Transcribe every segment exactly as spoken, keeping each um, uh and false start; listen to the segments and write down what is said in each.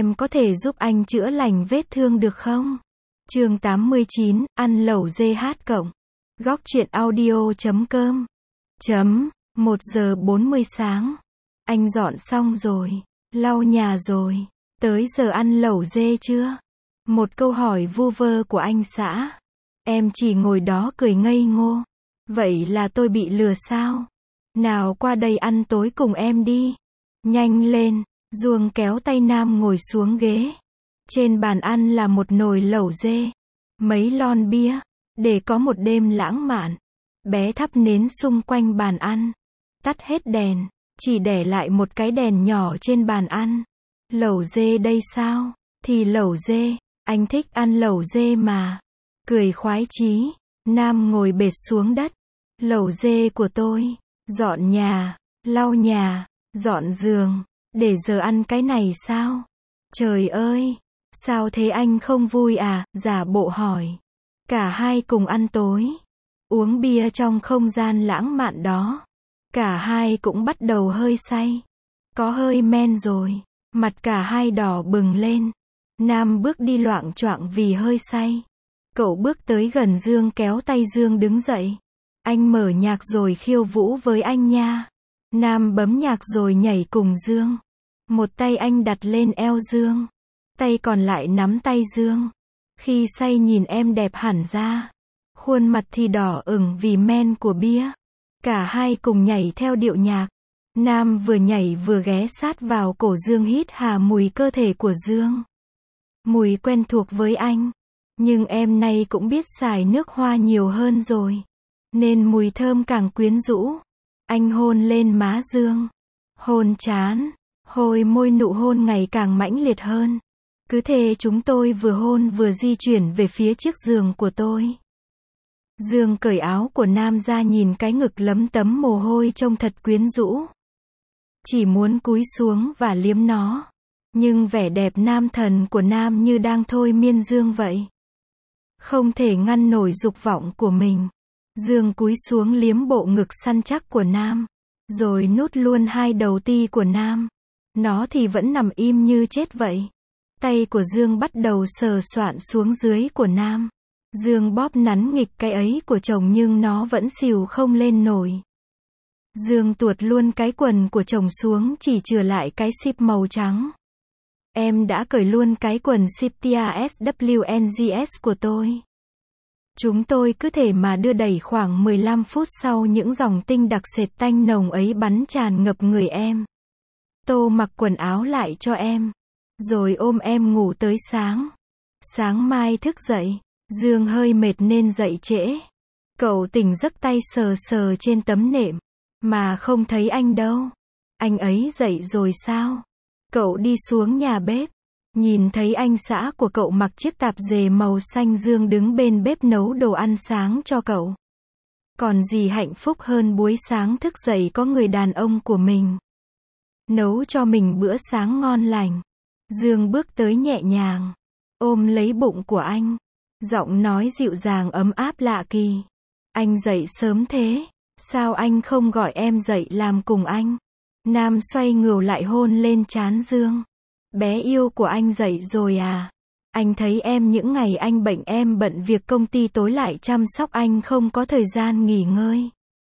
Em có thể giúp anh chữa lành vết thương được không? Chương tám mươi chín, ăn lẩu dê hát cộng. Góc truyện audio chấm com. Chấm, một giờ bốn mươi sáng. Anh dọn xong rồi, lau nhà rồi, tới giờ ăn lẩu dê chưa? Một câu hỏi vu vơ của anh xã. Em chỉ ngồi đó cười ngây ngô. Vậy là tôi bị lừa sao? Nào qua đây ăn tối cùng em đi. Nhanh lên. Duông kéo tay Nam ngồi xuống ghế. Trên bàn ăn là một nồi lẩu dê, mấy lon bia, để có một đêm lãng mạn. Bé thắp nến xung quanh bàn ăn, tắt hết đèn, chỉ để lại một cái đèn nhỏ trên bàn ăn. Lẩu dê đây sao? Thì lẩu dê, anh thích ăn lẩu dê mà. Cười khoái chí, Nam ngồi bệt xuống đất. Lẩu dê của tôi, dọn nhà, lau nhà, dọn giường. Để giờ ăn cái này sao? Trời ơi! Sao thế anh không vui à? Giả bộ hỏi. Cả hai cùng ăn tối, uống bia trong không gian lãng mạn đó. Cả hai cũng bắt đầu hơi say. Có hơi men rồi. Mặt cả hai đỏ bừng lên. Nam bước đi loạng choạng vì hơi say. Cậu bước tới gần Dương kéo tay Dương đứng dậy. Anh mở nhạc rồi khiêu vũ với anh nha. Nam bấm nhạc rồi nhảy cùng Dương. Một tay anh đặt lên eo Dương. Tay còn lại nắm tay Dương. Khi say nhìn em đẹp hẳn ra. Khuôn mặt thì đỏ ửng vì men của bia. Cả hai cùng nhảy theo điệu nhạc. Nam vừa nhảy vừa ghé sát vào cổ Dương hít hà mùi cơ thể của Dương. Mùi quen thuộc với anh. Nhưng em nay cũng biết xài nước hoa nhiều hơn rồi. Nên mùi thơm càng quyến rũ. Anh hôn lên má Dương. Hôn trán. Hồi môi nụ hôn ngày càng mãnh liệt hơn. Cứ thế chúng tôi vừa hôn vừa di chuyển về phía chiếc giường của tôi. Dương cởi áo của Nam ra nhìn cái ngực lấm tấm mồ hôi trông thật quyến rũ. Chỉ muốn cúi xuống và liếm nó. Nhưng vẻ đẹp nam thần của Nam như đang thôi miên Dương vậy. Không thể ngăn nổi dục vọng của mình. Dương cúi xuống liếm bộ ngực săn chắc của Nam. Rồi nút luôn hai đầu ti của Nam. Nó thì vẫn nằm im như chết vậy. Tay của Dương bắt đầu sờ soạn xuống dưới của Nam. Dương bóp nắn nghịch cái ấy của chồng nhưng nó vẫn xìu không lên nổi. Dương tuột luôn cái quần của chồng xuống chỉ chừa lại cái sip màu trắng. Em đã cởi luôn cái quần sip tia ét vê en giê ét của tôi. Chúng tôi cứ thể mà đưa đẩy khoảng mười lăm phút sau những dòng tinh đặc sệt tanh nồng ấy bắn tràn ngập người em. Tô mặc quần áo lại cho em. Rồi ôm em ngủ tới sáng. Sáng mai thức dậy. Dương hơi mệt nên dậy trễ. Cậu tỉnh giấc tay sờ sờ trên tấm nệm. Mà không thấy anh đâu. Anh ấy dậy rồi sao? Cậu đi xuống nhà bếp. Nhìn thấy anh xã của cậu mặc chiếc tạp dề màu xanh. Dương đứng bên bếp nấu đồ ăn sáng cho cậu. Còn gì hạnh phúc hơn buổi sáng thức dậy có người đàn ông của mình. Nấu cho mình bữa sáng ngon lành. Dương bước tới nhẹ nhàng. Ôm lấy bụng của anh. Giọng nói dịu dàng ấm áp lạ kỳ. Anh dậy sớm thế. Sao anh không gọi em dậy làm cùng anh? Nam xoay ngửa lại hôn lên trán Dương. Bé yêu của anh dậy rồi à? Anh thấy em những ngày anh bệnh em bận việc công ty tối lại chăm sóc anh không có thời gian nghỉ ngơi.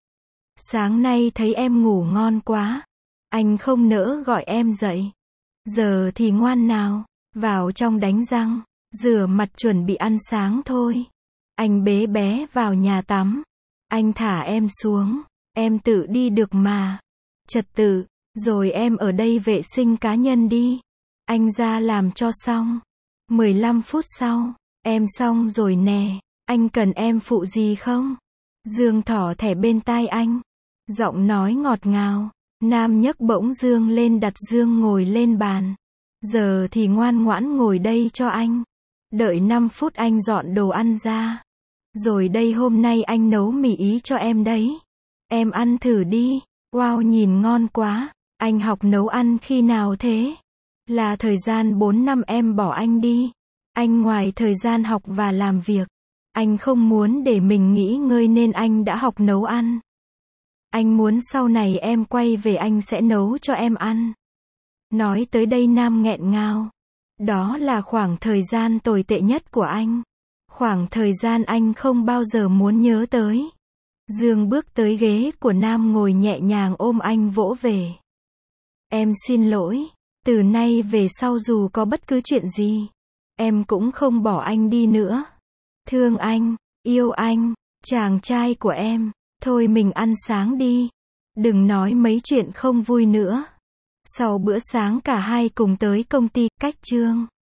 Sáng nay thấy em ngủ ngon quá. Anh không nỡ gọi em dậy. Giờ thì ngoan nào. Vào trong đánh răng. Rửa mặt chuẩn bị ăn sáng thôi. Anh bế bé vào nhà tắm. Anh thả em xuống. Em tự đi được mà. Trật tự. Rồi em ở đây vệ sinh cá nhân đi. Anh ra làm cho xong. mười lăm phút sau. Em xong rồi nè. Anh cần em phụ gì không? Dương thỏ thẻ bên tai anh. Giọng nói ngọt ngào. Nam nhấc bỗng Dương lên đặt Dương ngồi lên bàn. Giờ thì ngoan ngoãn ngồi đây cho anh. Đợi năm phút anh dọn đồ ăn ra. Rồi đây hôm nay anh nấu mì ý cho em đấy. Em ăn thử đi. Wow nhìn ngon quá. Anh học nấu ăn khi nào thế? Là thời gian bốn năm em bỏ anh đi. Anh ngoài thời gian học và làm việc. Anh không muốn để mình nghỉ ngơi nên anh đã học nấu ăn. Anh muốn sau này em quay về anh sẽ nấu cho em ăn. Nói tới đây Nam nghẹn ngào. Đó là khoảng thời gian tồi tệ nhất của anh. Khoảng thời gian anh không bao giờ muốn nhớ tới. Dương bước tới ghế của Nam ngồi nhẹ nhàng ôm anh vỗ về. Em xin lỗi. Từ nay về sau dù có bất cứ chuyện gì, em cũng không bỏ anh đi nữa. Thương anh, yêu anh, chàng trai của em. Thôi mình ăn sáng đi. Đừng nói mấy chuyện không vui nữa. Sau bữa sáng cả hai cùng tới công ty, cách Trương